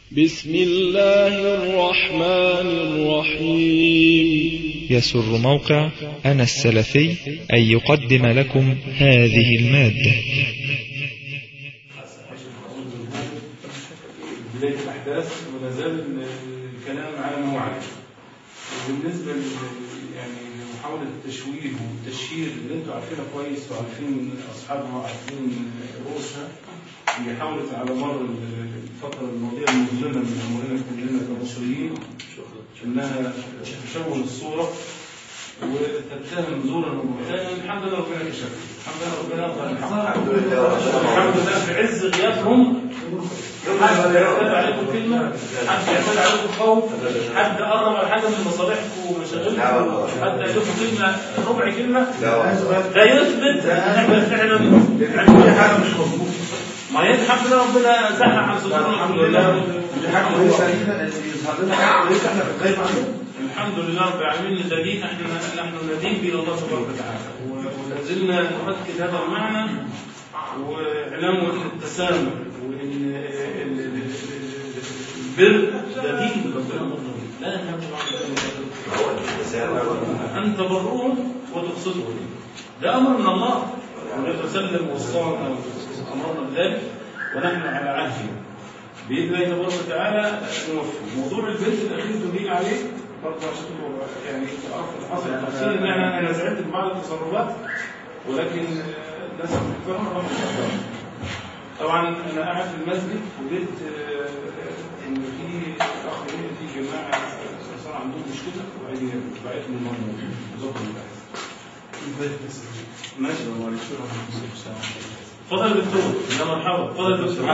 بسم الله الرحمن الرحيم. يسر موقع أنا السلفي أن يقدم لكم هذه المادة. بداية الأحداث ولا زال الكلام على ما هو عليه. وبالنسبة يعني محاولة التشويه والتشهير اللي انتم عارفينها كويس وعارفين أصحابها وعارفين رؤوسها، اللي حاولت على مر الفترة الماضية المظلمة من أمورنا كلنا كمصريين إنها تشوه الصورة وتتهم زورا وبهتانا. الحمد لله ربنا كشف، الحمد لله ربنا الحمد لله في عز غيابهم. حد يعتاد عليكم كلمة، حد يعتاد عليكم خوف، حد قرب على حاجة من مصالحكم ومشاغلكم، حد قال لكم كلمة ربع كلمة لا يثبت ان احنا فعلا عندنا حاجة مش مظبوطة. ما هي الحمد لله ربنا زحف عن صدورنا الحمد لله. دي حاجة كويسة لينا اللي يظهر لنا حاجة كويسة احنا بنخاف عليها. الحمد لله رب العالمين. دليل نحن ندين بإلى الله تبارك وتعالى، ولازلنا نؤكد هذا المعنى واعلموا ان التسامح وان البر ده دين ربنا مطلق. لا أن تبروهم وتقسطوا، ده أمر من الله. والنبي صلى الله عليه وسلم وصانا وأمرنا بذلك ونحن على عهده بإذن الله تبارك وتعالى نوفي. موضوع البنت الأخير تدين عليه برضه عشان يعني تعرفوا حصل تفصيل إن أنا زعلت ببعض التصرفات، ولكن الناس بتفهمها. طبعا أنا قاعد في المسجد وجدت إن في أخ في جماعة صار عندهم مشكلة وعايزين بعتهم المرمى وزوجهم البحث. ماشي والله. تفضل دكتور. يا مرحبا. تفضل دكتور.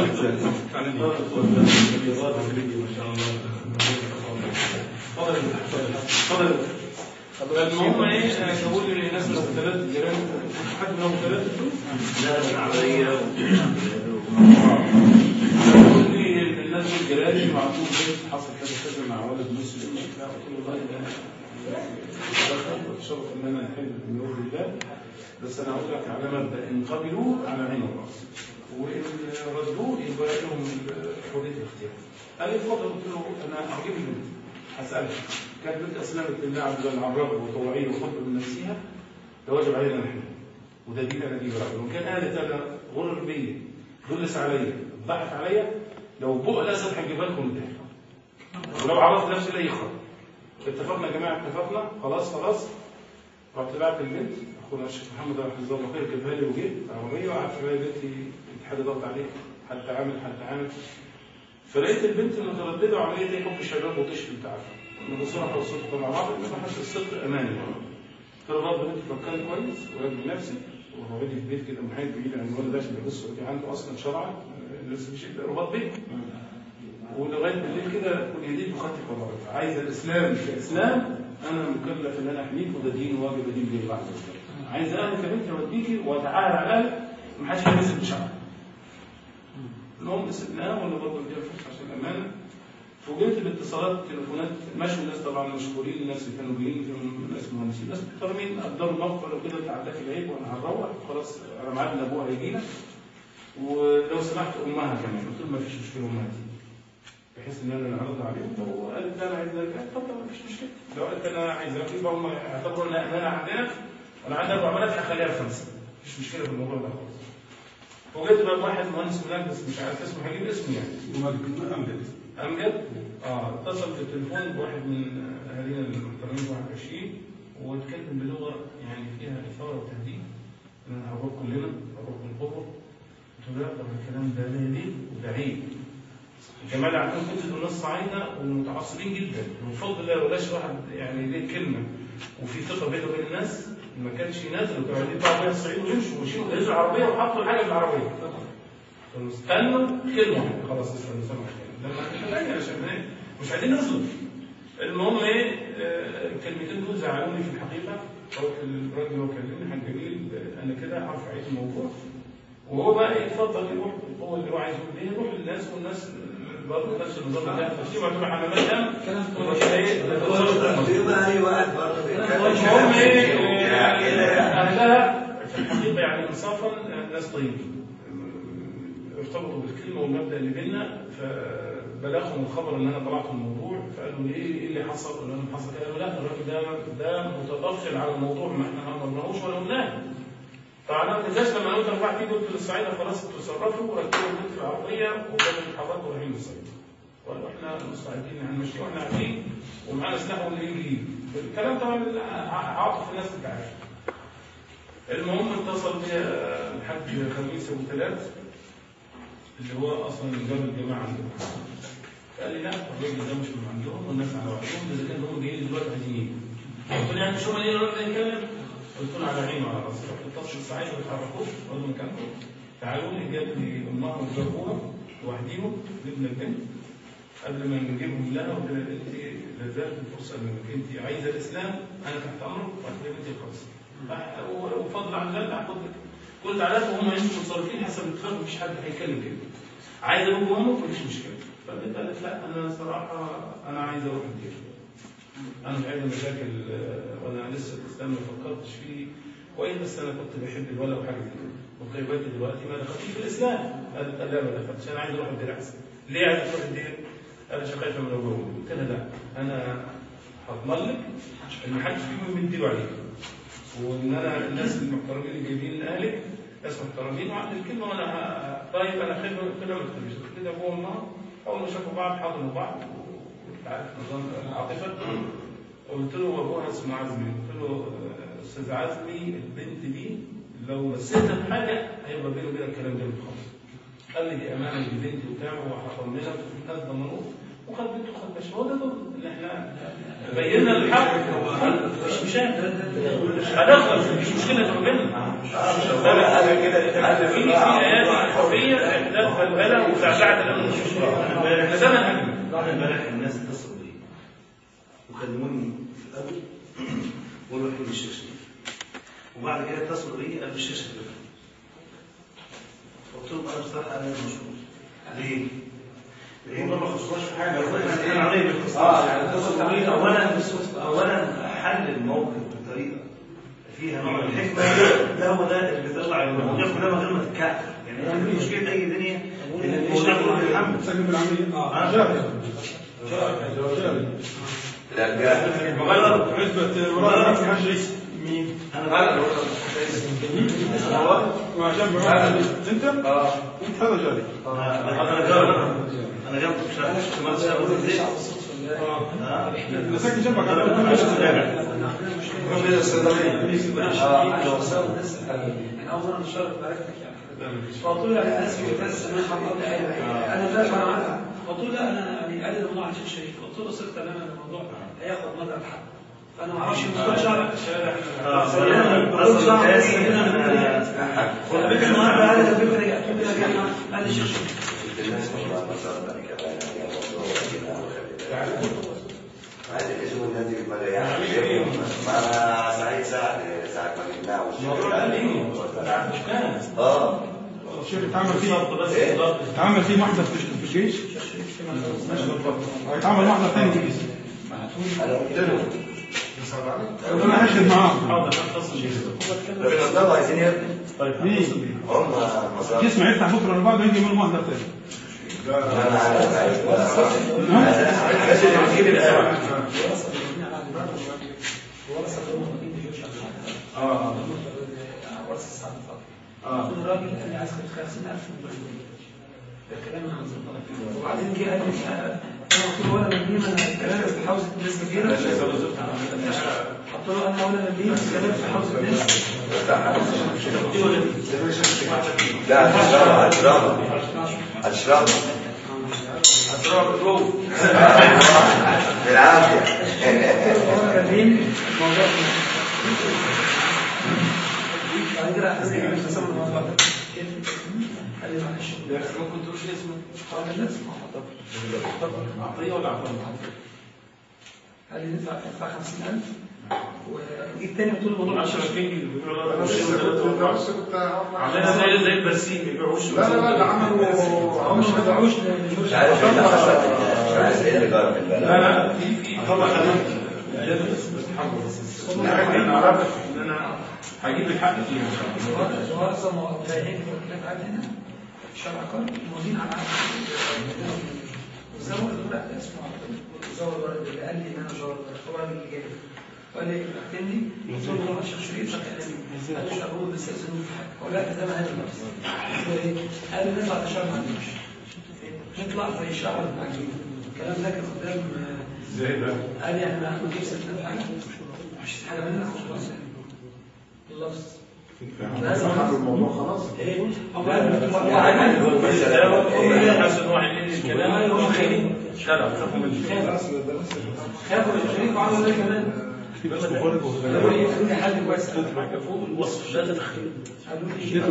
تفضل. المهم ايه، انا بقول للناس ثلاث جيران، حد منهم ثلاثه لا عليا بقول لي الناس الجيران معقول بيت حصل كذا كذا مع ولد مسلم. لا قلت له والله ده شرط ان انا احل بنور الله، بس انا اقول لك على مبدا ان قبلوه على عين الراس، وان ردوه يبقى لهم حريه الاختيار. قال لي اتفضل. قلت له انا هجيب البنت هسالك، كانت بنت اسلمت بالله عز وجل عن رغبه وطوعيه وحب من نفسها، ده واجب علينا نحن، وده دين انا دين ربنا. وكان قالت انا غرر بيا، دلس عليا، ضحك عليا، لو بق الاسد هجيبها لكم الدهر، ولو عرضت نفسي لا يخرج. اتفقنا يا جماعه، اتفقنا خلاص. رحت بعت البنت، اخونا الشيخ محمد رحمه الله خير جابها لي وجيت عربيه وقعدت معايا بنتي، حد ضغط عليك، حد عامل. فلقيت البنت متردده وعمليه زي حب الشباب وتشفي. انت عارف بصراحه والصدق مع بعض، ما حدش الصدق اماني. قلت له برضه انت فكرت كويس وراجل نفسي، وهو في البيت كده محايد بعيد عن الولد ده عشان بيبص ودي عنده اصلا شرعا لسه مش رباط بيت. ولغايه بالليل كده كل يديك وخدت قرارات. عايز الاسلام كاسلام، انا مكلف ان انا احميك، وده دين واجب دين الله عز وجل. عايز اهلك يا بنتي اوديكي واتعاهد على اهلك، ما حدش هيمسك بشعرك. المهم سبناه ولا برضه اديها فرصه عشان الامانه. فوجئت باتصالات تليفونات مشوا الناس طبعا مشكورين، الناس اللي كانوا جايين فيهم ناس مهندسين، ناس محترمين قدروا الموقف وكده. انت عندك العيب وانا هنروح خلاص، انا ميعادنا ابوها هيجينا، ولو سمحت امها كمان. قلت له ما فيش مشكله امها دي، بحيث ان انا نعرض عليهم. لو قالت انا عايز ارجع اتفضل ما فيش مشكله، لو قالت انا عايز ارجع يبقى هم يعتبروا ان انا عندنا وانا عندي 4 بنات هخليها 5، مفيش مشكله في الموضوع ده خالص. وجيت بقى واحد مهندس مهندس مش عارف اسمه، هجيب اسمه يعني امجد. اتصل بالتليفون بواحد من اهالينا المحترمين 21 واتكلم بلغه يعني فيها اثاره وتهديد، ان انا هروح كلنا هروح من القبر. قلت له لا، طب الكلام ده لا يليق وده عيب. الجماعه عندهم كتب الناس صعيده ومتعصبين جدا، من فضل الله ولاش واحد يعني ليه كلمه وفي ثقه بينه وبين الناس. ما كانش نازل وكانوا قاعدين بعض الصعيد ويمشوا ويشيلوا جهاز العربيه وحطوا الحاجه في العربيه. استنوا كلمه خلاص استنوا سامع عشان مش عايزين نظلم. المهم ايه، الكلمتين دول زعلوني في الحقيقه. قلت للراجل هو كلمني حاج جميل انا كده هرفع ايدي الموضوع، وهو بقى يتفضل يروح، هو اللي هو عايز يروح للناس، والناس برضه نفس النظام ده تشتيم عندهم حمامات دم وكده ايه بقى اي واحد برضه بيتكلم. المهم ايه اهلها في الحقيقه يعني انصافا ناس طيبين ارتبطوا بالكلمه والمبدا اللي بيننا، بلغهم الخبر ان انا طلعت الموضوع، فقالوا لي ايه اللي حصل؟ قلت لهم حصل كده. قالوا لا الراجل ده متطفل على الموضوع، ما احنا ما امرناهوش ولا قلناه. طبعا انا ما تنساش لما قلت رفعت ايدي قلت للصعيده خلاص تصرفوا وركبوا البيت في العربيه وكانوا يتحركوا رايحين للصعيد. وقالوا احنا مستعدين هنمشي واحنا قاعدين ومعانا سلاح واللي يجي. الكلام طبعا عاطف الناس انت عارف. المهم اتصل بي الحاج خميس ابو ثلاث اللي هو اصلا جاب الجماعه عندهم. قال لي لا الراجل ده مش من عندهم والناس على وعيهم، ده اذا كان هم جايين دلوقتي عايزين يجوا. قلت له يعني مش هم اللي يروحوا يتكلم؟ قلت له على عيني وعلى راسي. رحت اتصل الصعيد ما بيتحركوش قالوا مكانكم تعالوا لي. جاب لي امها وجابوها لوحديهم جبنا البنت قبل ما نجيبهم لها قلت لها انت لازالت الفرصه انك انت عايزه الاسلام انا تحت امرك وقلت لها انت خلاص. وفضل عن ذلك هاخد لك كل تعالات وهم انتم متصرفين حسب الاتفاق مفيش حد هيتكلم كده. عايز ابوك وامك مفيش مشكله. فالبنت قالت لا انا صراحه انا عايز اروح الدين. انا مش عايز مشاكل وانا لسه الاسلام ما فكرتش فيه كويس بس انا كنت بحب الولد وحاجه كده. قلت له دلوقتي ما دخلتش في الاسلام. قالت لا ما دخلتش انا عايز اروح الدين احسن. ليه عايز تروح الدين؟ قالت عشان خايفه من ابوه. قلت لها لا انا هضمن لك ان ما حدش فيهم يمديله عليك وان انا الناس المحترمين اللي جايبين لاهلك ناس محترمين وعند الكلمه وانا طيب انا خايف كده ما تخليش كده ابوه وامها اول ما شافوا بعض حضنوا بعض وانت عارف نظام العاطفه. قلت له ابوها اسمه عزمي. قلت له استاذ عزمي البنت دي لو مسيتها بحاجه هيبقى بيني وبينك كلام جامد خالص. قال لي دي امانه دي بنتي وبتاع وهطمنها الناس ضمنوه وخد بنته وخد باشا. هو ده اللي احنا بينا الحق مش مشاكل هنخلص مفيش مشكله تقابلنا. في ايات حريه احداث بلبله وزعزعه الامن والشرطه. احنا زمن هجمه. بعد امبارح الناس اتصلوا بي وكلموني في الاول وقالوا لي الشيخ وبعد كده اتصلوا بي قالوا الشيخ قلت لهم انا بصراحه انا مشغول. ليه؟ ليه ما خصوصاش في حاجه انا عليه باختصار. يعني اولا حل الموقف بطريقه فيها نوع من الحكمه. ده هو ده اللي بيطلع المواضيع كلها من غير ما تتكعبل. يعني مشكله اي دنيا ان الموضوع كله بيتحمل سجن بالعمليه. لا جاهز مغلط عزبه وراء في حاجه مين؟ انا غلط وعشان انت انت هذا جاري انا جنبك ما انا ساكن جنبك انا اول مره نشارك معرفتك يعني قلت له انا اسف بس انا لا عنها. قلت له لا انا يعني قال الموضوع عن شيء شريف. قلت له صرت تماما الموضوع هياخد مدى الحق فانا ما اعرفش الموضوع شارع والبيت النهارده قال البيت رجعت كده قال لي شيخ عايز يشوفوا الناس دي بالملايين معنا سعيد ساعة ما جبناه الشيخ اتعمل فيه محضر في الجيش اتعمل محضر ثاني في الجيش انا قلت له انا هشهد معاه طب عايزين يبني مين هم اسمع يفتح بكره اللي بعده يجي يعمل محضر ثاني. انا عارف الراجل اللي عايز 50,000 ده كلام عن زمان. وبعدين جه قال لي انا قلت له ولا مدين انا الكلام في حوزه ناس كتيره. قلت له انا ولا مدين الكلام في حوزه ناس. لا اشرب بالعافيه كاتبين الموضوع بعد كده هنزل من قسم الموضوع ده قال لي معلش ممكن تقول اسمه قال لي لازم عطيه ولا عطيه قال لي ندفع 50,000 وجيت تاني قلت له الموضوع 10 كيلو بيقولوا عملنا زي البرسيم ما بيبيعوش. لا ده عملوا هم ما بيبيعوش مش عارف ايه اللي جرى في البلد. لا في طبعا لازم تتحمل بس انا عرفت ان انا هجيب الحق فيها ان شاء الله. هو اصلا فاهم كده هنا الشرع قال موجودين على وزور الورق ده اسمه زور الورق اللي قال لي ان انا زور الورق هو الراجل اللي جاي وقال لي اكتبني قلت له والله الشيخ شريف فكلمني قال لي شغول بس يزنوا في حاجه اقول لك ده ما هذا النفس قال لي نطلع تشرب ما عندوش نطلع زي شعر العجين الكلام ده كان قدام ازاي بقى؟ قال لي احنا هناخد جبسه حاجه مش حاجه منها خلاص اللفظ لازم نحل الموضوع خلاص. ايه هو حسن واحد الكلام هو خيرين شرف خافوا من خافوا من الشريك وعملوا ايه كمان بس مفرق يخلي حل كويس فوق الوصف لا تدخل قالوا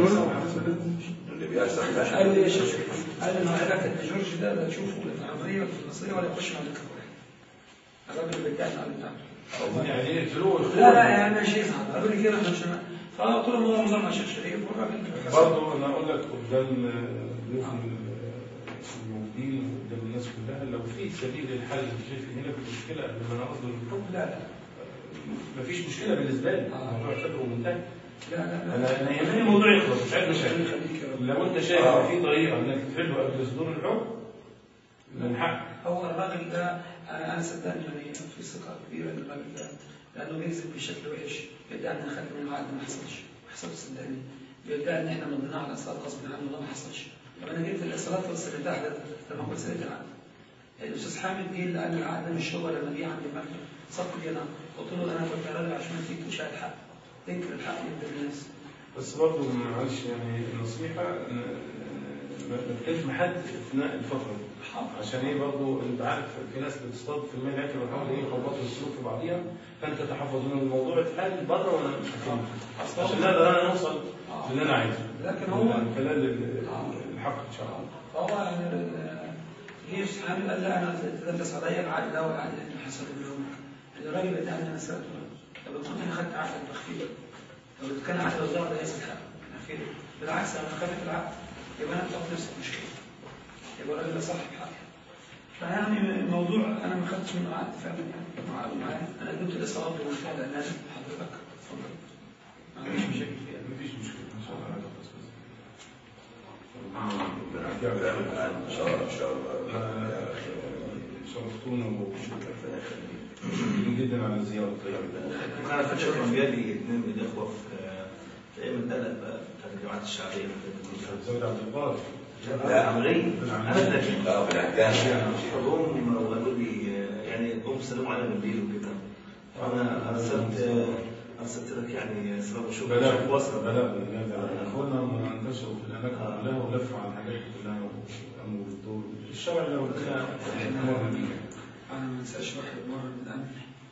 لي يا شيخ قال لي انا عايزك جورج ده تشوفه في العمريه وفي المصريه ولا يخش مع الدكتور الراجل اللي بيتكلم عن بتاعه يعني يقتلوه لا يعني يا شيخ قالوا لي كده مش فقلت لهم والله نظام مع الشيخ شريف والراجل برضه انا اقول لك قدام ضيوف الموجودين وقدام الناس كلها لو في سبيل للحل شايف هنا في مشكله قبل ما ناخد الحكم لا مفيش مشكله بالنسبه لي الموضوع شبه منتهي انا يهمني الموضوع يخلص مش عايز مشاكل لو انت شايف ان في طريقه انك تحله قبل صدور الحكم من حق هو الراجل ده انا صدقني يعني في ثقه كبيره ان الراجل ده لانه بيكذب بشكل وحش بيدعي ان خدنا منه عقد ما حصلش صدقني بيدعي ان احنا مضينا على اصرار غصب عنه وما حصلش طب انا جبت الاصرارات والسندات ده لما كنت سنه العقد الاستاذ حامد جه اللي قال العقد مش هو لما جه عند المكتب صف لي انا قلت له انا كنت راجل عشان ما فيك شاهد حق تنكر الحق يبدا الناس بس برضه معلش يعني نصيحه ما تكلمش حد اثناء الفتره دي عشان ايه برضه انت عارف في ناس بتصطاد في الماء الاكل ويحاولوا ايه يخبطوا السلوك في بعضيها فانت تحفظ من الموضوع اتحل بره وانا مش هكمل عشان نقدر انا نوصل للي انا عايزه لكن هو من خلال الحق ان شاء الله فهو يعني جه حامد قال لا انا تدلس عليا العقد ده والعقد اللي حصل اليوم الراجل بتاع انا سالته طب كنت انا خدت عقد التخفيض طب كان عقد الوزاره ده يستحق بالعكس انا خدت العقد يبقى انا بحط نفسي في مشكله يبقى الراجل ده صاحب حق فيعني الموضوع انا ما خدتش منه عقد فعلا يعني معايا انا قدمت الاصابات بالفعل انا حضرتك اتفضل ما عنديش مشاكل فيها مفيش مشكله ان شاء الله ان شاء الله ان شاء الله شرفتونا وشكرا جدا على الزياره الطيبه. انا فاكر كان جالي اثنين من الاخوه في ايام القلق بقى بتاعت الجامعات الشعبيه زود عبد القادر لا عمري ابدا لا في الاحكام هم وقالوا لي يعني هم سلموا علينا بالليل وكده فانا ارسلت لك يعني سبب وشوف بلاغ اخونا ما انتشروا في الاماكن كلها ولفوا على الحاجات كلها وقاموا بالدور الشرع لو كان مر بيه. انا ما انساش واحد مره من الامن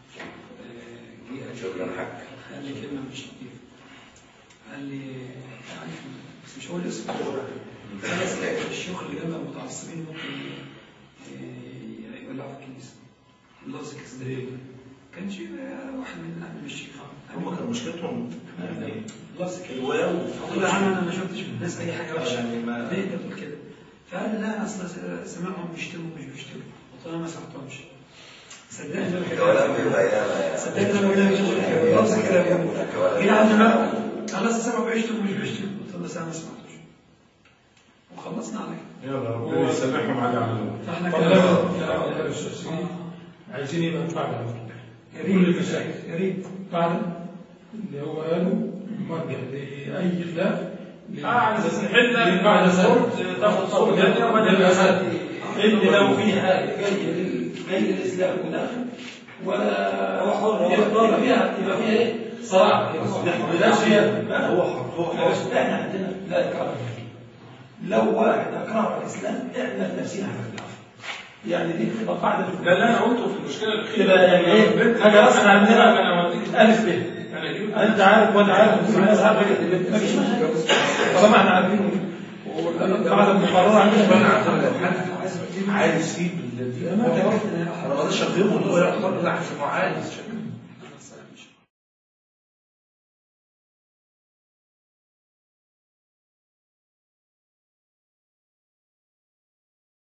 شكرا حق قال لي كلمه مش لطيفه قال لي يعني بس مش هو الاسم الشيوخ اللي جنب المتعصبين ممكن يولعوا في الكنيسه اللفظ كذاب كان شيء واحد من الامن مش شيخ هم كان مشكلتهم يعني لفظ كده الواو اقول له انا ما شفتش من الناس اي حاجه وحشه يعني ما ليه انت بتقول كده فقال لا انا اصلا سمعهم بيشتموا مش بيشتموا قلت له انا ما سمعتهمش صدقني انا بقول لفظ كده جينا عندنا خلاص سمعوا بيشتموا مش بيشتموا قلت له انا ما سمعتوش وخلصنا على كده يلا ربنا يسامحهم على عملهم. فاحنا كده عايزين يبقى نفعل كل المشاكل يا ريت فعلا اللي هو قاله مرجع لاي خلاف على اساس نحل بعد صوت تاخد صوت جديد وبدل الاسد اللي لو في حاجه جاي الاسلام وداخل ولا هو حر يختار فيها يبقى فيها ايه؟ صراحه لا شيء هو حر احنا عندنا لا اكراه لو واحد اكره الاسلام احنا نفسنا هنكره يعني دي تبقى قاعده ده اللي انا قلته في المشكله الاخيره يعني ايه حاجه اصلا عندنا الف ب انت عارف وانا عارف الناس عارفه مفيش مشكله طالما احنا عارفين بعد المقرره عندنا عايز يسيب انا ما اقدرش اخدمه هو يعتبر عايز